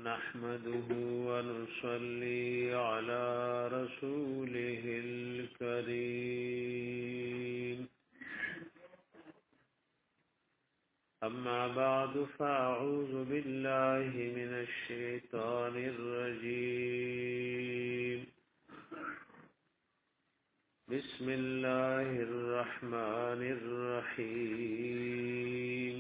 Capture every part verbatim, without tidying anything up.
نحمده ونصلي على رسوله الكريم أما بعد فأعوذ بالله من الشيطان الرجيم بسم الله الرحمن الرحيم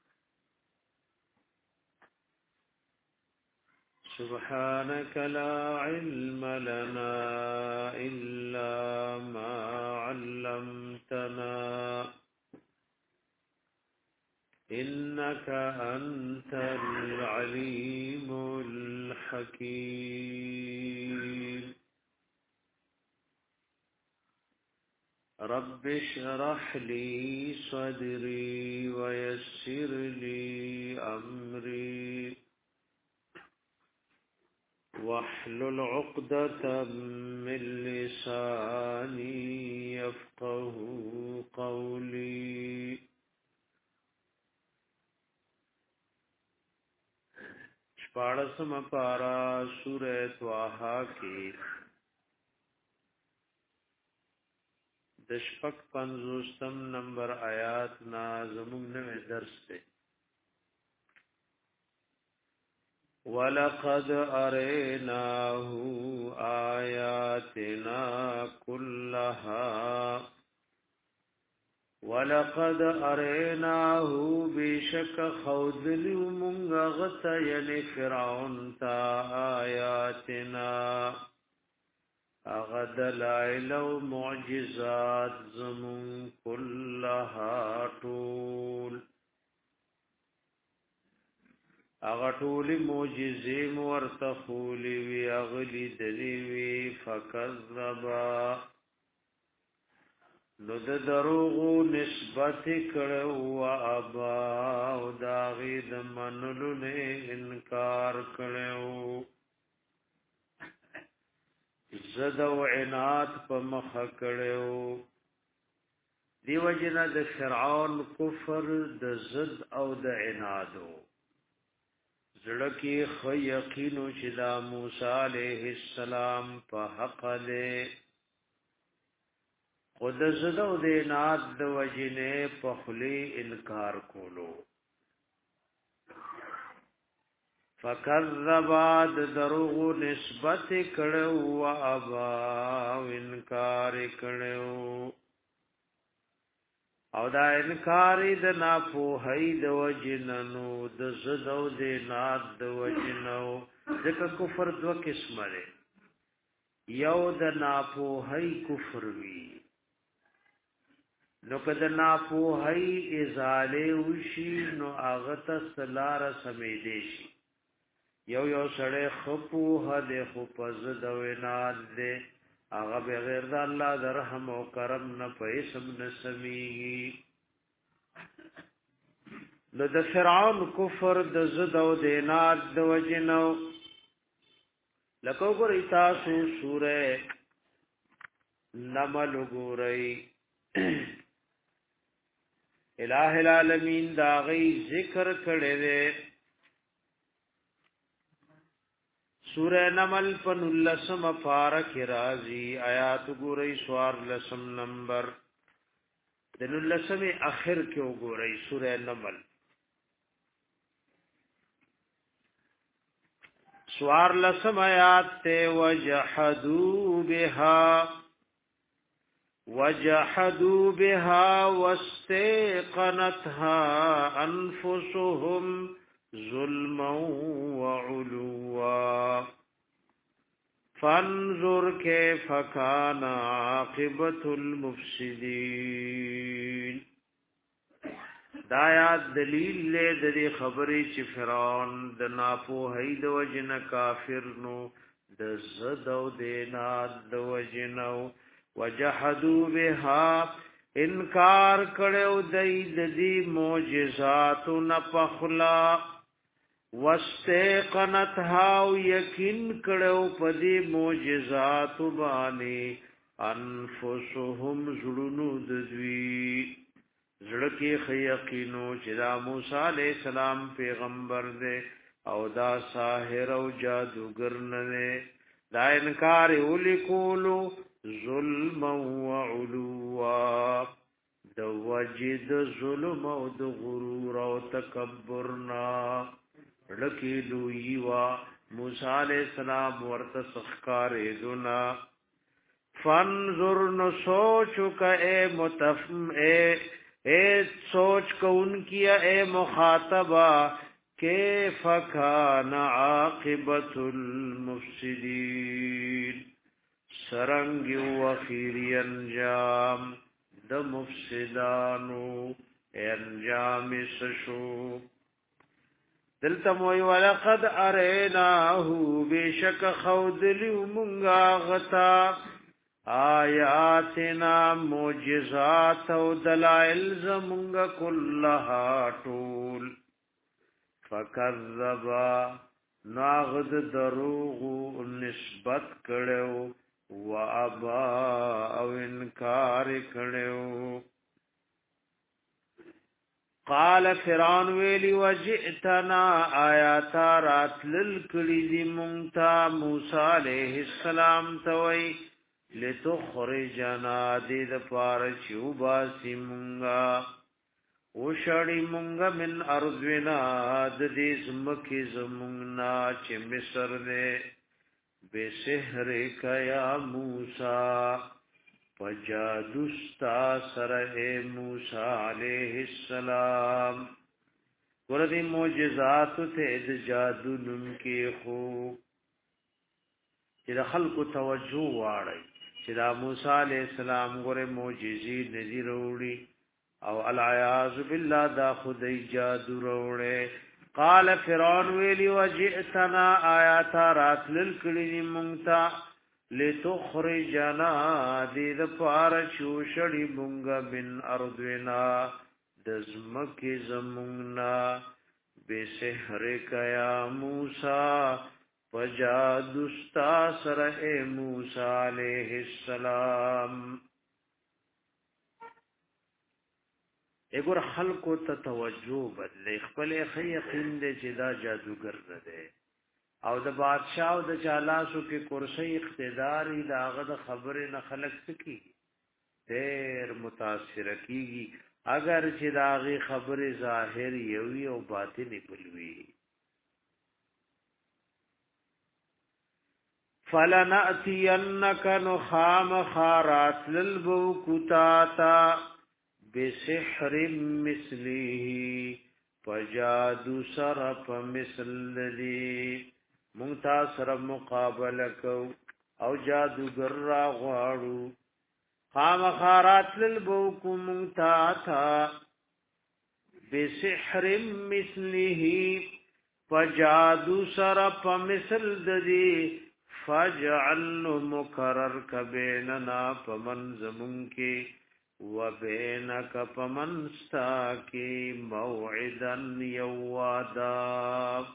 سبحانك لا علم لنا إلا ما علمتنا إنك أنت العليم الحكيم رب اشرح لي صدري ويسر لي أمري واحلل عقدة من لساني يفقه قولي شپاڑسم پارا سورہ طه کی دشپک پنزوستم نمبر آیات نا زمون نوے درس تے وَلَقَدْ أَرَيْنَاهُ آيَاتِنَا كُلَّهَا وَلَقَدْ أَرَيْنَاهُ بِشَكَ خَوْذِلِ مُنْغَغَتَ يَنِ فِرْعَوْنَ تَا آيَاتِنَا أَغَدَلَائِلَ وَمُعْجِزَاتِ زَمُنْ كُلَّهَا طُولِ اغټولی معجزې ورتخولی وی اغلی دلی وی فکذبا نو د دروغو نسبت کړو و ابا او داغی د منلو نه انکار کړو زد او عناد په مخ کړو دیو جنا د فرعون کفر د زد او د عنادو زړکی خو یقینو چې دا موسی علیہ السلام په حق له خود زدو د ناد د وجنه په خلی انکار کولو فکذبا د دروغ نسبت کړو او ابا انکار کړو او دا انکار د ناپوهی د وجننو د زدو د ناد د وجنو ځکه کفر دو قسمه لري یو د ناپوهی کفر وی نو کله ناپوهی ازاله وشي نو هغه ته سلار سمیدې شي یو یو سړی خپوه د خو پزد او ناد دې هغه بغیر د الله د رحم او کرم نه پیسم نسمیږي نو د فرعون کفر د زد او د ناد د وجنو لکه ګورې تاسو سوره نمل ګورئ الہ العالمین دا غي ذکر کړي دي سورہ نمل پن لسم فارق رازی آیات گورئی سوار لسم نمبر دن لسم اخر کیوں گورئی سورہ نمل سوار لسم آیات تے وجحدو بها وجحدو بها واستيقنتها انفسهم ظلما وعلوا فانظر كيف كان عاقبة المفسدين دایا دلیل له د دې خبرې چې فرعون د ناپوهۍ د وجنه کافر نو د زد او د ناد د وجنو وجحدوا بها انکار کړو د دې معجزات نه پخلا واستيقنتها یقین کړو په دې معجزات باندې انفسهم زړونو د دوی زړه کې یقینو چې دا موسی علی السلام پیغمبر دی او دا ساحر او جادوگر نه دا انکار ولیکولو ظلم و علوا د وجد ظلم او د غرور او تکبرنا لکی لوی وا موسی علیہ السلام ورته سخکار دنا فانظر نو سوچو کا اے متفم اے اے سوچ کو ان کی اے مخاطبہ کیف کان عاقبت المفسدین سرنگ و خیری انجام د مفسدانو انجام سشو دلتم وی ولقد اریناہو بیشک خودلیو منگا غتا آیاتنا معجزات و دلائل زمونگا کلها طول فکذبا ناغد دروغو نسبت کڑیو و ابا او انکار کڑیو قال فرعون ویلی وجئتنا آیاتا رات للکلی دی مونتا موسی علیہ السلام توئی لتخرجنا دید پارچیو باسی مونگا وشڑی مونگا من ارضونا ددی زمکی زمونگنا چی مصر دے بے سحر کیا موسیٰ فجادستا سرح موسی علیہ السلام وردی معجزات تید جادو نمکی خوب چی دا خلق توجہ واری چی دا موسی علیہ السلام گوری معجزی ندی روڑی او العیاذ باللہ دا خودی جادو روڑے قال فرعون ویلی وجئتنا آیاتا رات للکلی منگتا لتخرجنا دید پارچو شڑی منگا من ارضنا دزمکی زمونگنا بے سحر کیا موسیٰ فجادستا سرح موسیٰ علیہ السلام اگر خلقو تا توجہ بدلے خپل خی یقین دے چی دا جادوگر ندے او د بادشاہ او د چالاسو کې کرسی اقتداری دا غد خبر نه خلق سکی دیر متاثر کیږي اگر چې داغي خبر ظاهر یوي او باطنی بلوي فلنأتینک نخام خارات للبوکتاتا بسحر مثلیه فجادو سرپ مثل دی مونتا سر مقابله کو او جادوگر را غواړو خام خارات للبوکو مونتا تھا بسحر مثله فجادو سرپ مثل دی فجعل مکرر کبیننا پمن زمونکی وبینک پمنستا کی موعدن یوادا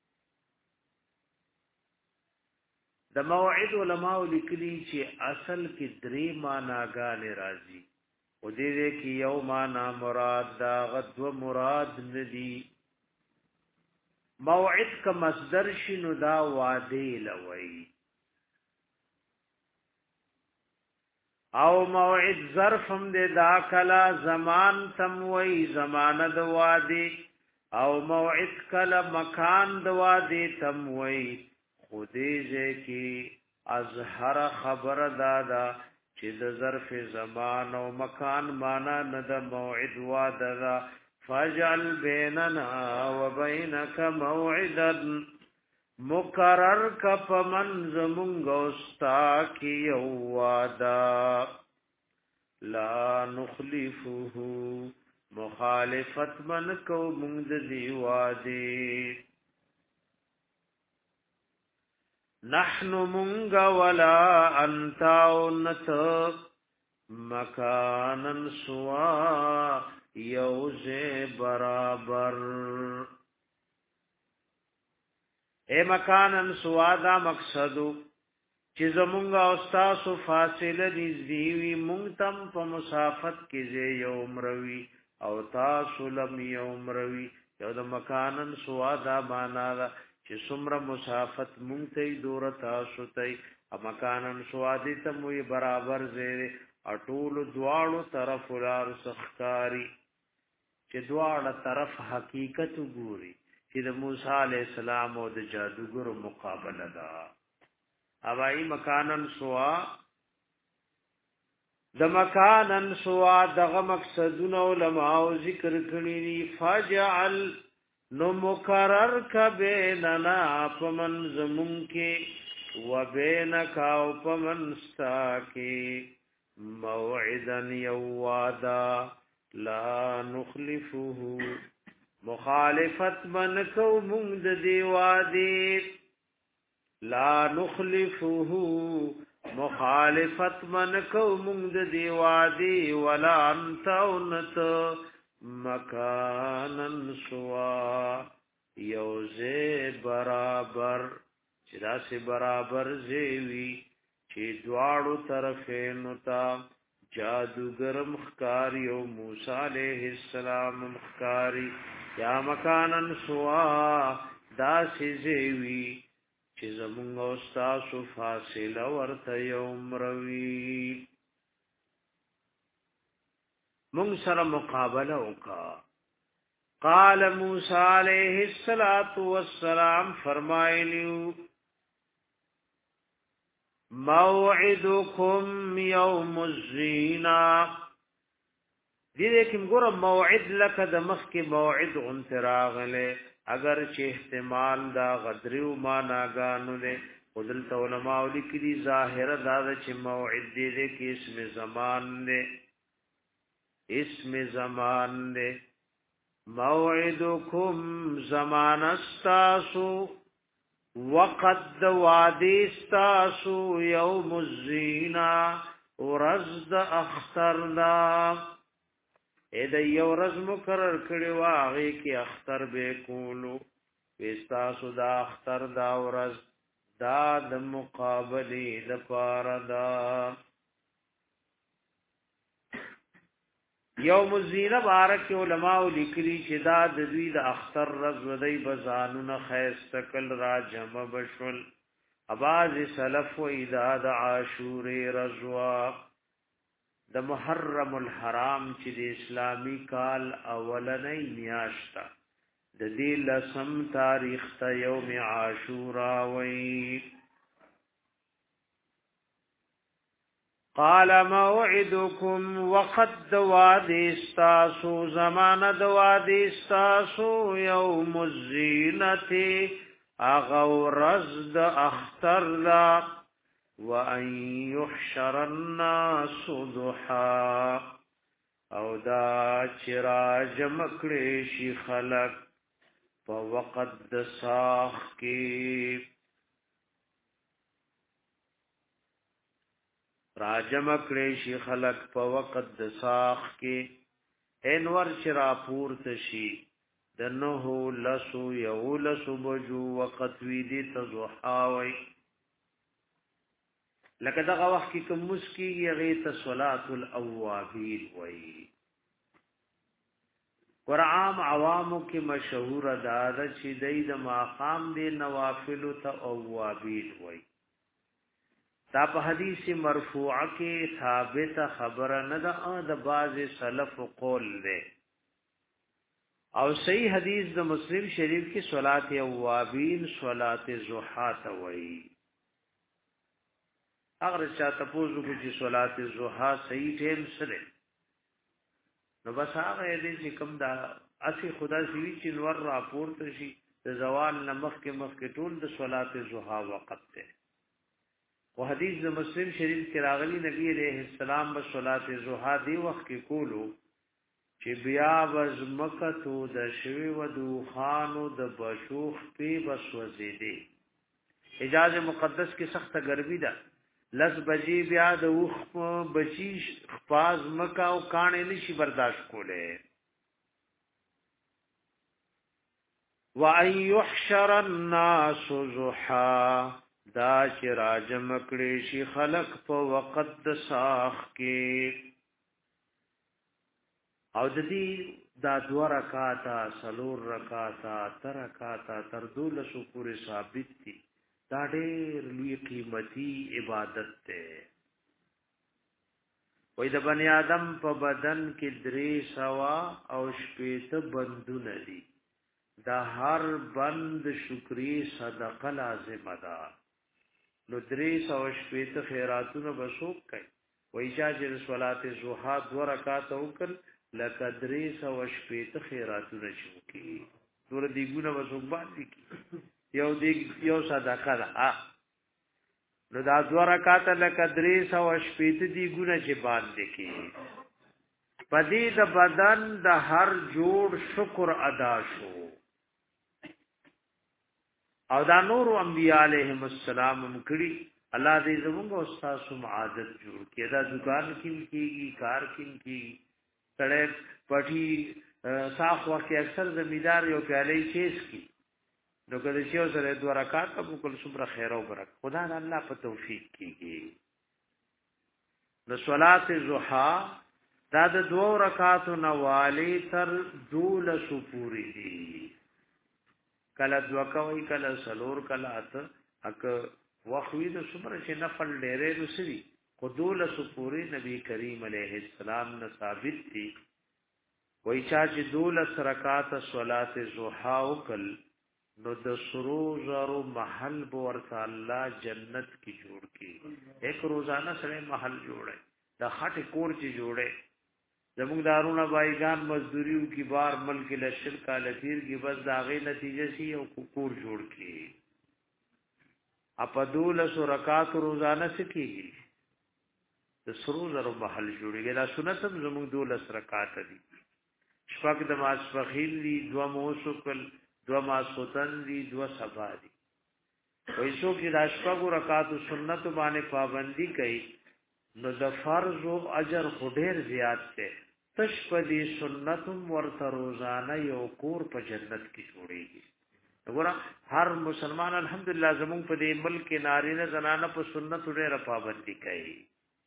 د موعد علماء لیکلی چې اصل کې درې معناګانې راځي او دې دې کې یو معنا مراد دا غدو مراد ندي موعد کا مصدر شنو دا وعده لوي او موعد ظرف هم دې دا کلا زمان تم وي زمانه د وادي او موعد کلا مکان د وادي تم وي خودیزه کی ازهر خبر دادا چې د ظرف زمان او مکان معنا نه د موعد وعده فجعل بیننا وبینک موعدا مقرر کپ منزمونگ استا کی وعدا لا نخلفه مخالفت من کو مند دی وعدی نحن منگ ولا انتاونت مکانا سوا یوز برابر اے مکانن سوادا مقصدو چې زمونږه او تاسو فاصله نږدې وي مونږ تم په مسافت کې زه یوم روي او تاسو لم یوم روي یو د مکانن سوا دا معنا دا چې څومره مسافت مونږ ته دور تاسو ته مکانن سوا دې ته مو برابر زیره اټول دواړو طرف لار سخکاری چې دواړه طرف حقیقت ګوري چې د موسی علی السلام او د جادوګر مقابله ده اوای مکانن سوا د مکانن سوا دغه مقصدونه علماء ذکر کړی دي فجعل نو مقرر ک بیننا پمن زمون کې وبینک او پمن ستا کې موعدا یوادا لا نخلفه مخالفت من کو مونږ دی وادي لا نخلفه مخالفت من کو مونږ دی وادي ولا انت انت مکانن سوا یوزه برابر چې داسې برابر زیوی چې دواړو طرفینو ته جادوګر مخکاری او موسی علیہ السلام مخکاری یا مکانن سوا داسې زیوی چې زمونږ او تاسو فاصله ورته یوم روي مونږ سره مقابله وکا قال موسی علیہ الصلوۃ والسلام فرمایلیو موعدکم یوم الزینا دې کوم ګور موعد لک د مخ کې موعد انتراغله اگر چې احتمال دا غدریو ما ناګانو له خدل علماء لیکلي ظاهر دا چې موعد دې کې اسم زمان نه اسم زمان نه موعدکم زمان استاسو وقد وادی استاسو یوم الزینا ورزد اخترنا اې د یو ورځ مقرر کړي واغې کې اختر به کولو استاسو دا اختر دا ورځ دا د مقابله د پاره دا یوم الزینه بارک علماء لیکلي چې دا د دوی د اختر رز ودی بزانونه خیستکل را جمع بشل اباز سلف و اذا د عاشور رضوا د محرم الحرام چې د اسلامی کال اولنۍ میاشتا د دې لسم تاریخ ته یوم عاشورا وی قال موعدكم وقد دوادي استاسو زمان دوادي استاسو يوم الزينة اغورز د اختر لا وان يحشر الناس ضحى او دا چراج مکړي شي خلق په وقت د ساخ کې راجم کړي شي خلق په وخت د ساخ کې انور شرا پورت شي د نوح لسو یو لسو بجو وقت وی دي تزحاوي لکه دغه وخت کې کوم مسکی غیت صلات الاوابین وای قرآن عوامو کې مشهور ادا ده چې د ماقام د نوافل ته اوابین وای دا په حدیث مرفوعه کې ثابت خبره نه ده د باز سلف قول ده او صحیح حدیث د مسلم شریف کې صلات اوابین صلات ضحا ته وایي اگر چا تاسو کو چې صلات ضحا صحیح ټیم سره نو بس هغه دې چې کوم دا اسی خدا سوي چې نور راپورته شي د زوال نمخ کې مخ کې ټول د صلات ضحا وخت ته و حدیث د مسلم شریف کې راغلی نبی علیہ السلام په صلات ضحا دی وخت کې کولو چې بیا وزمکتو د شوی و دوخانو د بشوخ په بسوځېدي حجاز مقدس کې سخت ګرمي ده لس بجې بیا د وخ بچی خپاز مکا او کانې نشي برداشت کوله و ان يحشر الناس ضحا دا چې راجم کړي شي خلق په وخت د ساخ کې او د دې دا دو رکاتا سلور رکاتا تر رکاتا تر دولسو پورې ثابت دي دا ډېر لوی قیمتي عبادت ده وې د بنی آدم په بدن کې درې سوا او شپېته بندونه دي دا هر بند شکرې صدقه لازمه ده نو درې سوا شپېته خیراتونه بسوک کوي وې چې صلات ضحا دو رکعات وکړ لکه درې سوا شپېته خیراتونه شوکي دور دیګونه بسوک باندې کی یو دیګ یو صدقه ده نو دا دو رکعات لکه درې سوا شپېته دیګونه چې باندې کی پدې د بدن د هر جوړ شکر ادا شو او دا نور انبیاء علیهم السلام مکړي الله دې زموږ او تاسو عادت جوړ کړي دا دکان کې کیږي کار کې کیږي سړی پټي صاف وخت اکثر زمیدار یو پیالې چیز کی نو کله چې سره دوه رکعات په کول صبر خیر او برکت خدا دې الله په توفیق کیږي نو صلات ضحا دا د دوه رکعاتو نوالی تر دولس پوری دي کله دوا کوي کله سلور کله ات اک وخوی د صبر چې نفل ډېرې رسري قدول سپوری نبی کریم علیہ السلام نے ثابت تھی وای چا چې دولس رکعات صلات ضحا وکل نو د سروزرو محل ورته الله جنت کی جوړ کی ایک روزانه سره محل جوړه د خټ کور چې جوړه زموږ دارونه بایگان مزدوریو کی بار ملک لشر کا لثیر کی بس داغه نتیجه سی او کور جوړ کی اپا دولس رکعات روزانه سکیږي د سروزرو محل جوړیږي دا سنت هم زموږ دولس رکعات دي شپږ د ماسپخیل دي دوا موسکل دوا ماسوتن دي دوا سبا دي وایسو کې د شپږ رکعات سنت باندې پابندي کوي نو د فرض او اجر خډیر زیات ده تش په دې سنت ورته روزانه یو کور په جنت کې جوړیږي وګوره هر مسلمان الحمدلله زموږ په دې ملک کې نارینه زنانه په سنت ډېر پابندي کوي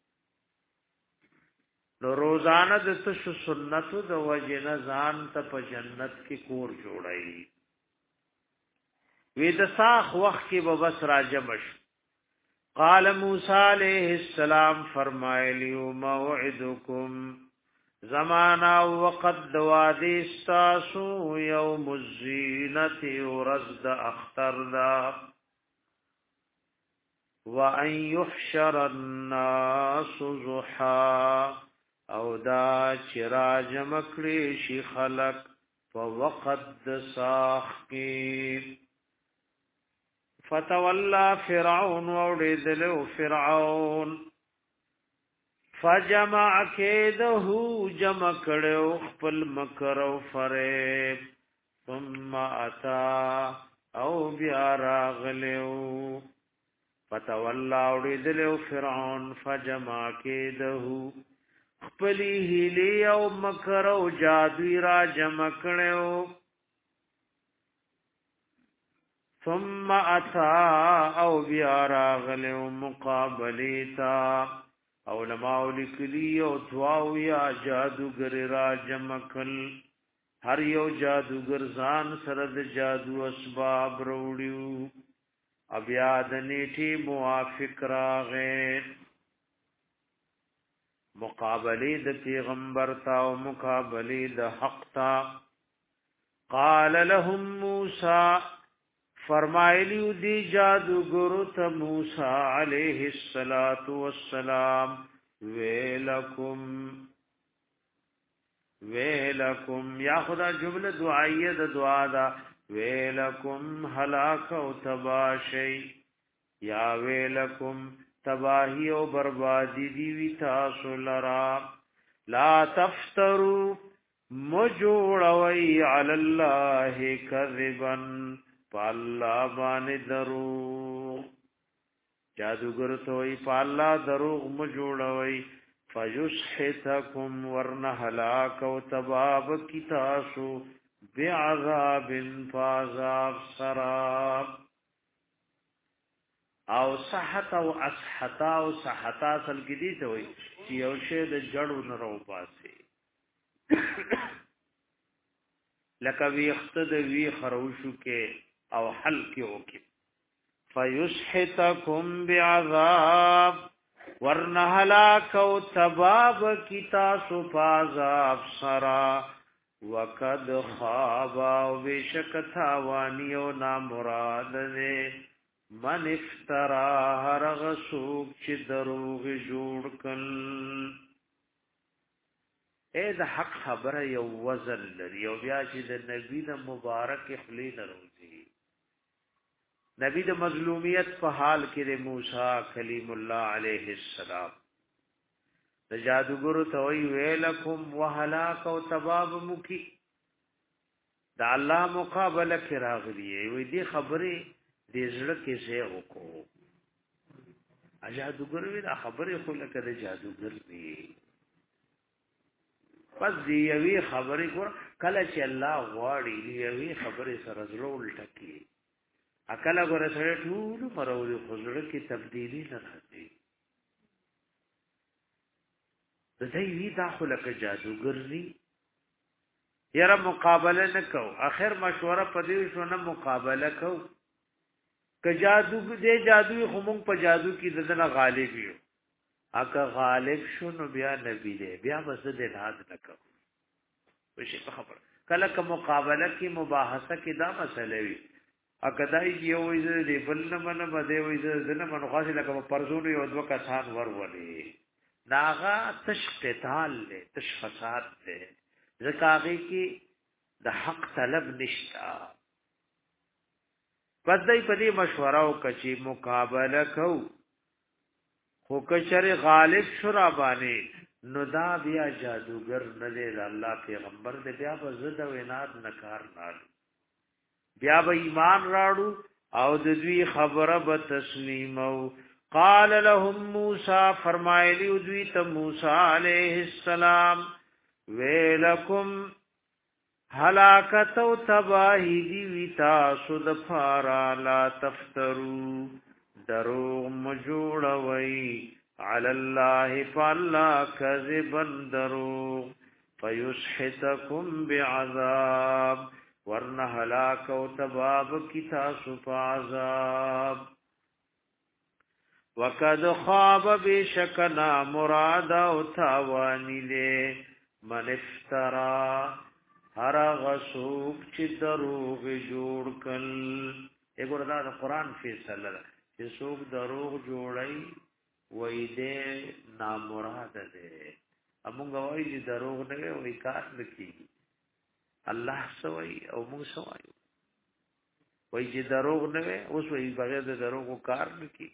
نو روزانه د تاسو سنت د وجنه ځان ته په جنت کې کور جوړای وی د ساخ وخت کې به بس راجمش قال موسی علیہ السلام فرمایلی موعدکم زمانا وقت دوادی استاسو یوم الزینت ورزد اختر دا وان یحشر الناس ضحا او دا چراج مکړي شي خلق په وقت د ساخ کې فتولى فرعون وردلو فرعون فجمع كيده جمع کړو خپل مکر او فریب ثم اتا او بیا راغلو فتولى وردلو فرعون فجمع كيده خپلی هیلی او مکر او جادوی را جمع کړو ثم اتا او بیا راغلو مقابلیتا علماء لیکلی او دعاو یا جادوگر را جمع کل هر یو جادوگر ځان سره د جادو اسباب وروړو بیا د نیټي موافق راغې مقابله د پیغمبر تا او مقابله د حق تا قال لهم موسی فرمایلی دی جادوګرو ته موسی علیہ الصلات والسلام ویلکم ویلکم یا خدا جمله دعائیه د دعا دا ویلکم هلاک او تباشی یا ویلکم تباہی و بربادی دیوی تاسو لرا لا تفترو مجوڑوی علی اللہ کذبا پاللہ بان دروغ جادوگر توی پاللہ دروغ مجوڑوی فیسحتکم ورن ہلاک و تباب کی تاسو بعذاب فعذاب سراب او صحت او اسحتا او صحتا اصل کې دي ته وي چې یو شی د جړو نه راو پاسي لکه ویخت د وی خروشو کې او حل کې وکي فیسحتکم بعذاب ورنهلاک او تباب کی تاسو پازاب سرا وقد خاب او بشک تاوانی او نامراد دے من افترا هرغ سوک چی دروغ جوړ کل اے د حق خبره یو وزن لري او بیا چې د نبی د مبارک خلی نه روزي نبی د مظلومیت په حال کې د موسی کلیم الله علیه السلام د جادوګرو ته وی ویلکم وهلاک او تباب مکی د الله مقابله کې راغلی وي دې خبره دې زړه کې څه وکړو جادوګر وی دا خبره خو لکه د جادوګر دی پس دی یوی خبرې ګور کله چې الله غواړي دی یوی خبرې سره زړه ولټکی اکل ګور سره ټول مرولې خزړه کې تبدیلی نه راځي د دې وی دا خو لکه جادوګر دی یاره مقابله نکو اخر مشوره پدې شو نه مقابله کو ک جادو دې جادوی خمون په جادو کې دنه غالب یو اکا غالب شو نو بیا نبی دې بیا بس دې ناز نکو وشي خبر کله ک مقابله کې مباحثه کې دا مسئله وي اکا دای یو وې دې بل نه من بده وې دې نه من خاصه لکه پرزونو یو دوه کسان ورولې ناغا تش قتال له تش فساد له زکاغي کې د حق طلب نشتا پدای په دې مشوره او کچي مقابله کو خو کچره غالب شرا باندې نو دا بیا جادوګر نه دی الله پیغمبر دې بیا په زړه او عناد نکار نه بیا به ایمان راړو او د دوی خبره به تسلیم او قال لهم موسی فرمایلی دوی ته موسی علیہ السلام ویلکم هلاکت او تباہی دی ویتا سود فارا لا تفترو دروغ مجوڑوئی علی اللہ فاللہ کذبا دروغ فیسحتکم بعذاب ورنہ ہلاک او تباب کتا سپا عذاب وقد خواب بشکنا مرادا او تاوانی لے من افترا هر غسوک چې دروغ جوړ کل اګور دا قرآن فیصله ده چې څوک دروغ جوړي وای دې نامراد ده امونږ وای چې دروغ نه وای کار نکي الله سوای او موږ سوای وای چې دروغ نه اوس وای بغیر د دروغ کار نکي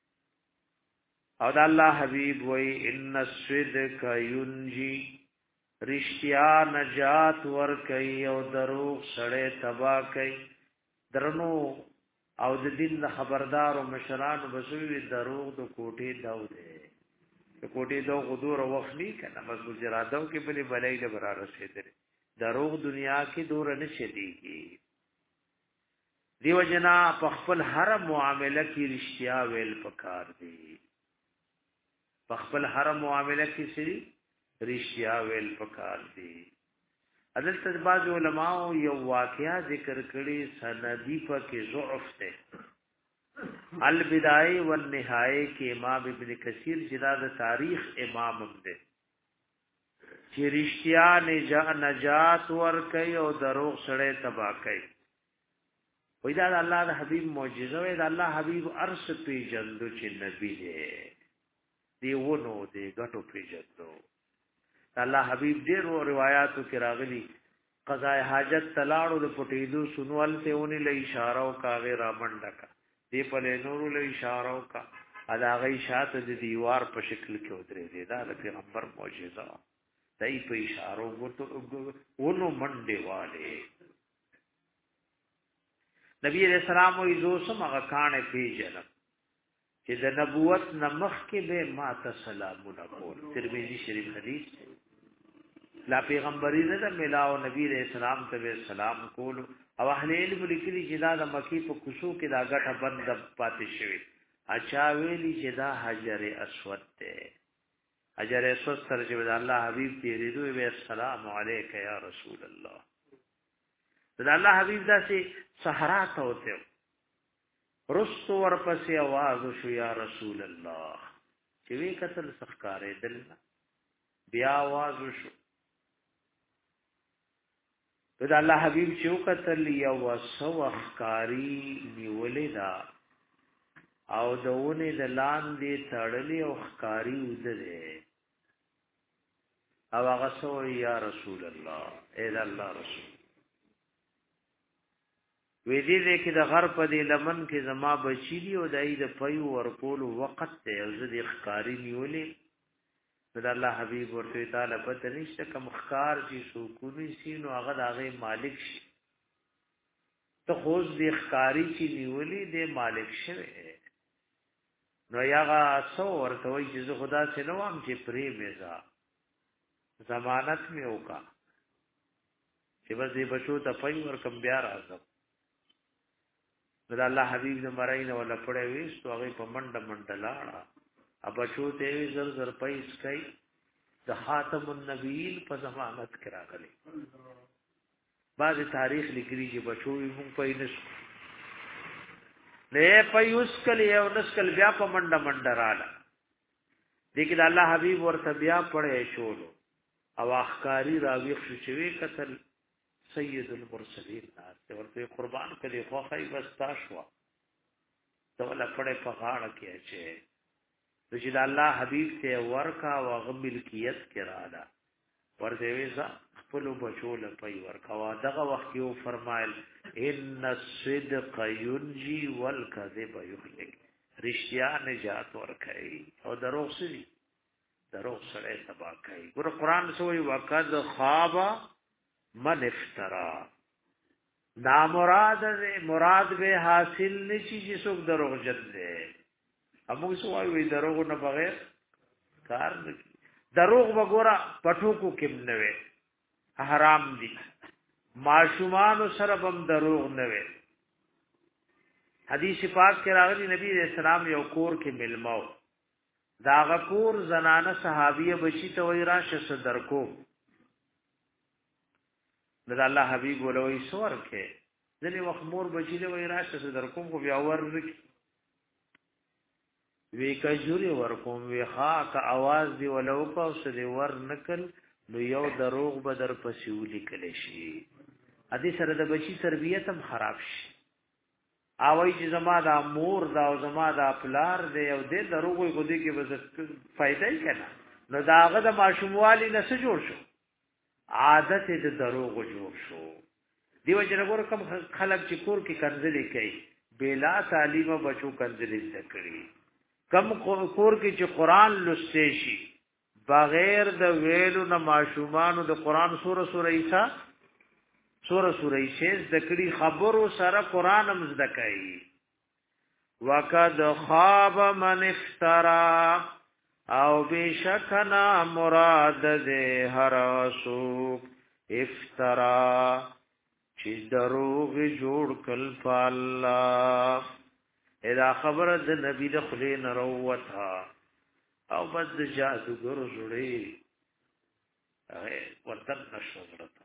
او د الله حبيب وای ان الصدق ينجي رشتیا نجات ور کوي او دروغ سړې تبا کوي درنو او د دین خبردار او مشران بسوي دروغ د کوټې داو دي د کوټې داو غدور وخلی کنه بس ګرادو کې بلی بلای له برا رسیدل دروغ دنیا کې دور نه شديږي دیو جنا په خپل هر معاملې کې رشتیا ویل پکار دي په خپل هر معاملې کې سری رشیا ویل پکار دی حضرت بعض علماء یو واقعا ذکر کړي سندی په کې ضعف ده البدایه والنهایه کې امام ابن کثیر جلاد تاریخ امام هم ده چې رشیا نجات ور کوي او دروغ سره تبا کوي وای دا الله د حبیب معجزه وای دا الله حبیب ارس پی جندو چې نبی دی دی ونو دی غټو پی جندو الله حبیب ډیرو روایتو کې راغلي قضاء حاجت تلاړو د پټیدو سنوال ته ونی له اشاره او کاغه را منډه کا دی په نورو له اشاره او کا ادا غي شاته د دیوار په شکل کې ودرې دی دا د پیغمبر معجزه دای په اشاره وګورو ونو منډه والے نبی رسول الله وې زو سم هغه کانه پیژنم چې د نبوت نمخ کې به ما ته سلامونه کول ترمذی شریف حدیث لا پیغمبري نه ملاو نبی رسول الله ته سلام کول او اهل علم لیکلي چې دا د مکی په کوشو کې دا غټه بند پاتې شوی اچھا ویلی چې دا حجر اسود ته حجر اسود سره چې الله حبیب ته ریدو وی السلام علیک یا رسول الله دا الله حبیب داسې صحرا ته وته رستو ورپسې आवाज شو یا رسول الله چې وی قتل سخکارې دل بیا आवाज شو دا الله حبیب چې وکتل یا وسو خکاری نیولې دا او دونه د لاندې تړلې او خکاری وځي او هغه سو یا رسول الله اے دا الله رسول وې دې دې کې د غر په دې لمن کې زما بچی دی او دای د پيو ورکول وخت ته او زه خکاری نیولې دا الله حبیب ورته تعالی پته نشته کوم خکار چې سکونی سینو هغه د هغه مالک شي ته خوځ دې خکاری چې نیولې دې مالک شوی نو یاغه سو ورته وای چې خدا سي نو هم چې پری میزا ضمانت می وکا چې بس دې بچو ته پي ور کم بیا راځم دا الله حبیب دې مراینه ولا پړې وېستو هغه په منډه منډه لاړه ابا شو ته زر زر پیس کوي د خاتم النبیین په ضمانت کرا غلي بعد تاریخ لیکلي چې بچوي مونږ په اینس نه پيوس کلی او نسکل بیا په منډه منډه رااله دغه الله حبیب ورته بیا پړې شو او اخکاری راویخ شو چې وی قتل سید المرسلین ته ورته قربان کړي خو خی وستا شو ته ولا پړې په غاړه کې چې چې الله حبیب ته ورکا او غملکیت کړه ورته ویسا خپل بچو له پي ورکا وا دغه وخت یو فرمایل ان الصدق ينجي والكذب يهلك رښتیا نجات ورکړي او دروغ سړي دروغ سره تبا کوي ګور قران سوې وقد خاب من افترا نا مراد مراد به حاصل نشي چې څوک دروغ جن دي امو سوای وی دروغ نه بغیر کار نه دروغ وګورا پټوکو کېم نه وي حرام دي معصومان سره بم دروغ نه وي حدیث پاک کې راغلی نبی رسول الله یو کور کې ملمو دا غکور زنانه صحابیه بچی ته وی راشه صدر کو دا الله حبیب ولوي سور کې ځنی وخت مور بچی له وی راشه صدر کوم خو بیا ورک وی کجوري ورکوم وی خاک आवाज دی ولو کو سدي ور نکل نو یو دروغ بدر پسیولي کلی شي ادي سره د بچی تربیت هم خراب شي اوای چې زما دا مور دا او زما دا پلار دی او د دروغ کو دی کې بس فائدہ یې کنه نو داغه د ماشوموالي نه څه جوړ شو عادت د دروغ جوړ شو دیو جن ګور کم خلک چې کور کې کنځلې کوي بلا تعلیم بچو کنځلې ذکرې کم کور کې چې قران لسته شي بغیر د ویلو نه ماشومان د قران سوره سوره عیسی سوره سوره عیسی ذکرې خبرو سره قران هم ذکرې وقد خاب من افترا او بشکنا مراد دې هر سوق افترا چې دروغ جوړ کل الله اذا خبر د نبی د خلین روتها او بس جادوګر جوړي هغه ورته نشورتا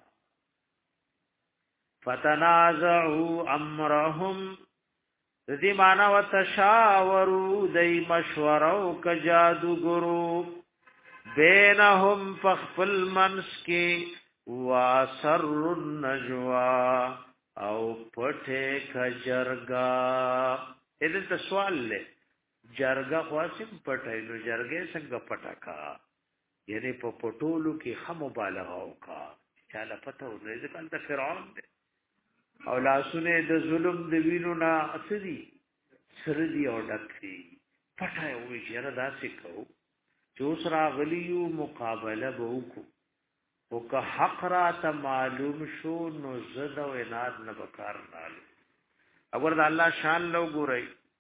فتنازعوا امرهم دې معنا وتشاوروا دای مشورو ک جادوګرو بینهم فخفل منسکی واسر النجوا او پټه ک جرګا اې ته سوال له جرګا خاصم پټه نو جرګې څنګه پټاکا یعنی په پټولو کې هم مبالغه وکا چاله پته ورې ځکه ته فرعون دی او لاسونه د ظلم د وینو نه اثري سره دی او ډکې پټه وي چې را داسې کو چې اوس راغلیو مقابله به وکړو او که حق را ته معلوم شو نو زد او عناد نه بکار نال اگر د الله شان لو ګورئ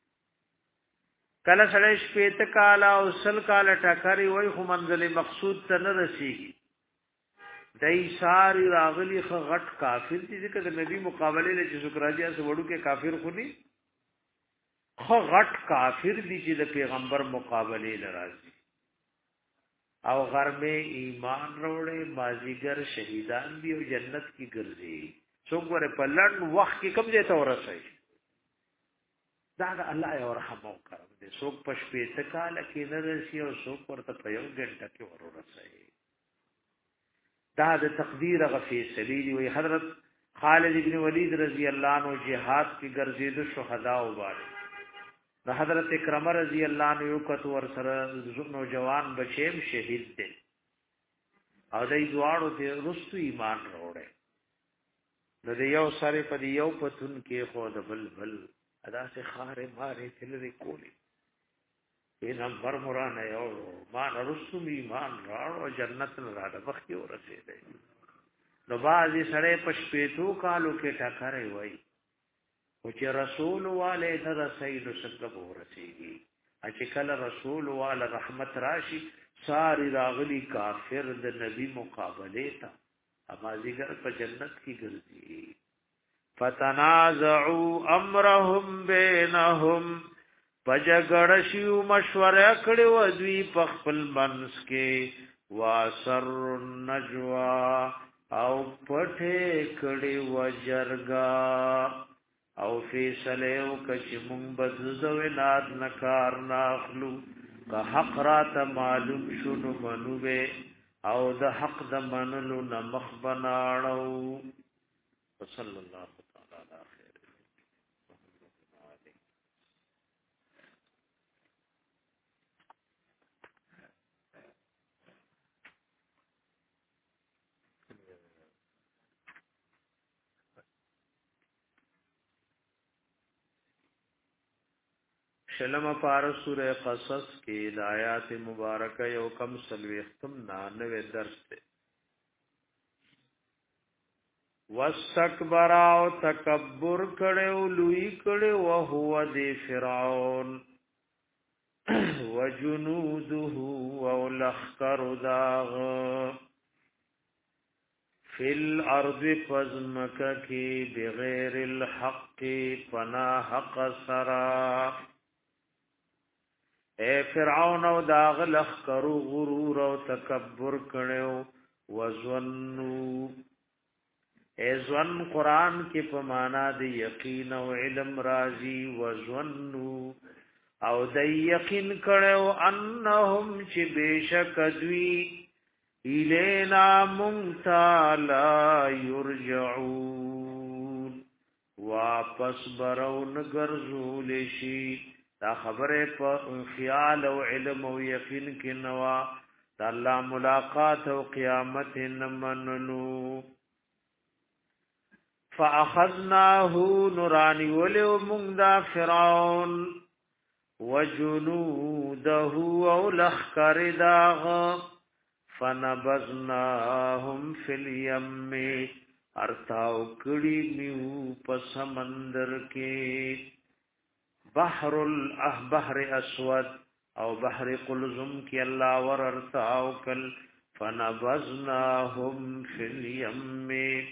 کله سره شپې کاله او سل کاله ټکری وای خو منزل مقصود ته نه رسیږي دای ساری راغلی خ غټ کافر دي چې د نبی مقابله له چې شکراجیا سره وړو کې کافر خوني خ غټ کافر دي چې د پیغمبر مقابله لراځي او غر میں ایمان روڑے مازیگر شہیدان بھی او جنت کی گرزی څوک ور په لړ وخت کې کوم ځای ته ورسي دا د الله یو رحم او کرم دی څوک په شپې ته کال کې نه رسي او څوک ورته په یو غنټه کې ورسي دا د تقدیر غفي سلیدي وي حضرت خالد ابن ولید رضی الله عنه جهاد کې ګرځیدو شهدا او باندې د حضرت اکرمه رضی الله عنه یو کتو ور سره نوجوان بچیم شهید دي او دای دواړو ته رستو ایمان وروړي نو د یو سره په یو پتون کې خو د بل بل ادا سے خارې مارې تلری کولی این نمبر مرانه یو ما رستو ایمان راړو جنت راډه وخت ورسېده نو بازي سره پښپېتو کالو کې ټکرې وای او چې رسول والے ته رسید څنګه ورسېږي چې کله رسول والے رحمت راشي ساری راغلی کافر د نبی مقابله تا امازیګر په جنت کې ګرځي فتنازعوا امرهم بينهم پجګړ شیو مشوره کړي و دوی په خپل منس کې واسر النجوا او پټه کړي و جرګا او فیصله او کچ مونږ بدزو ولاد نکار ناخلو که حق را ته معلوم شونو منو به او د حق د منلو نمخ بناړو صلی الله تعالی علیه شلم پار سورہ قصص کی آیات مبارکہ یو کم سلویختم نانوے درس تے واستکبر او تکبر کړو لوی کړو او هو دی فرعون وجنوده او لخر داغ فی الارض فزمک کی بغیر الحق فنا حق سرا اے فرعون او داغ لخر غرور او تکبر کړو وظنوا اے ظن قرآن کی پمانا دی یقین او علم رازی وظنوا او دی یقین کړو انهم چې بیشک دوی الینا منتا لا یرجعون واپس برون گرزول شي دا خبره په خیال او علم او یقین کې نوا دا الله ملاقات او قیامت نمنلو فاخذناه نورانی ولو موندا فرعون وجنوده او لخر داغ فنبذناهم فی الیم ارتاو کڑی میو پا سمندر کے بحر الاحبحر اسود او بحر قلزم کی اللہ ور ارتاو کل فنبذناهم فی الیم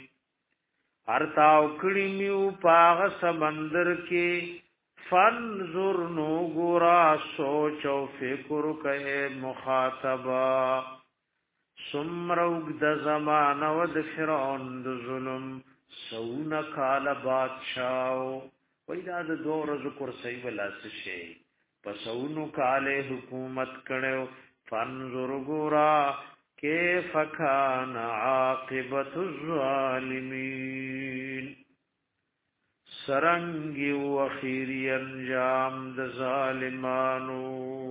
ارتاو کڑی میو پاغ سمندر کے فانظر نو گورا سوچ او فکر کئے مخاطبا سمروگ د زمان و د فرعون د ظلم سون کال بادشاو ویدا د دور ذکر سی ولا سشی پسونو کال حکومت کڑیو فانظر گورا کیف کان عاقبت الظالمین سرنگی و اخیری انجام د ظالمانو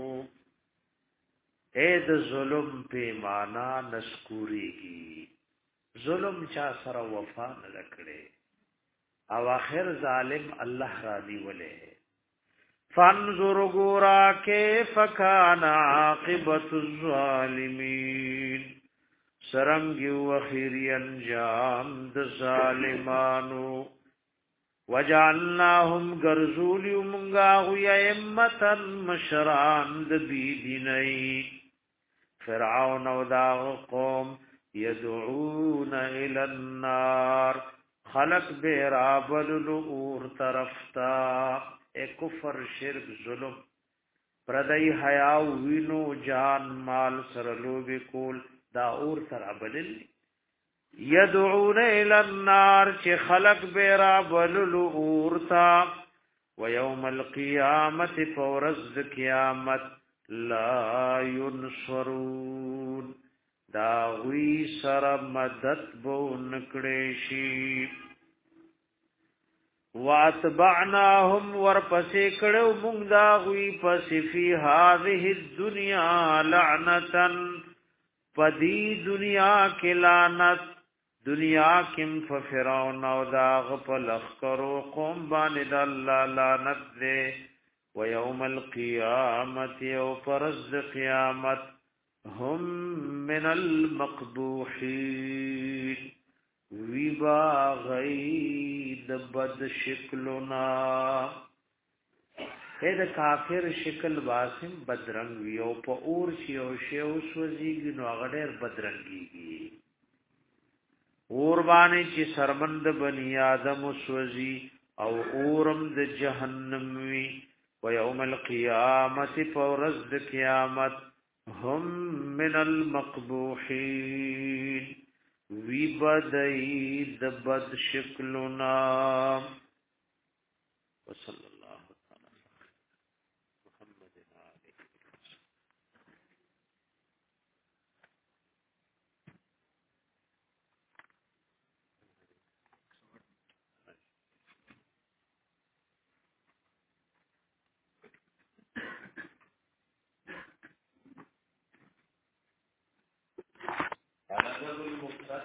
اے د ظلم پیمانا نشکوری کی ظلم چا سر وفا نلکڑے او آخر ظالم اللہ را دیولے فانظر گورا کیف کان عاقبت الظالمین سرنگی و اخیری انجام د ظالمانو وجعلناهم غرزولی منغاو یمتا مشران د بیدینی فرعون او داغ قوم یدعون الى النار خلق بیرابل لؤور طرفتا اے کفر شرک ظلم پردی حیاو وینو جان مال سرلو بکول دا اور ترابلل يدعون الى النار چې خلق بیرا بللو اورتا ويوم القيامه فورز قیامت لا ينصرون دا وی سر مدد بو نکړې شي واتبعناهم ورپسې کړو موږ دا وی پس فی هذه الدنيا لعنتا پدی دنیا کې لعنت دنیا کم ففرعون او دا غفل اخکرو قوم باندې د الله لعنت دے ويوم القيامه او فرز قیامت هم من المقبوحين ویبا غید بد شکلنا اې د کافر شکل واسم بدرنګ ویو په اور شی او شی او سوځي نو غډر بدرنګيږي اور باندې چې سرمند بنی آدم سوځي او اورم د جهنم وی و یوم القیامت فورز د قیامت هم من المقبوحین وی بدای د بد شکلنا وصلی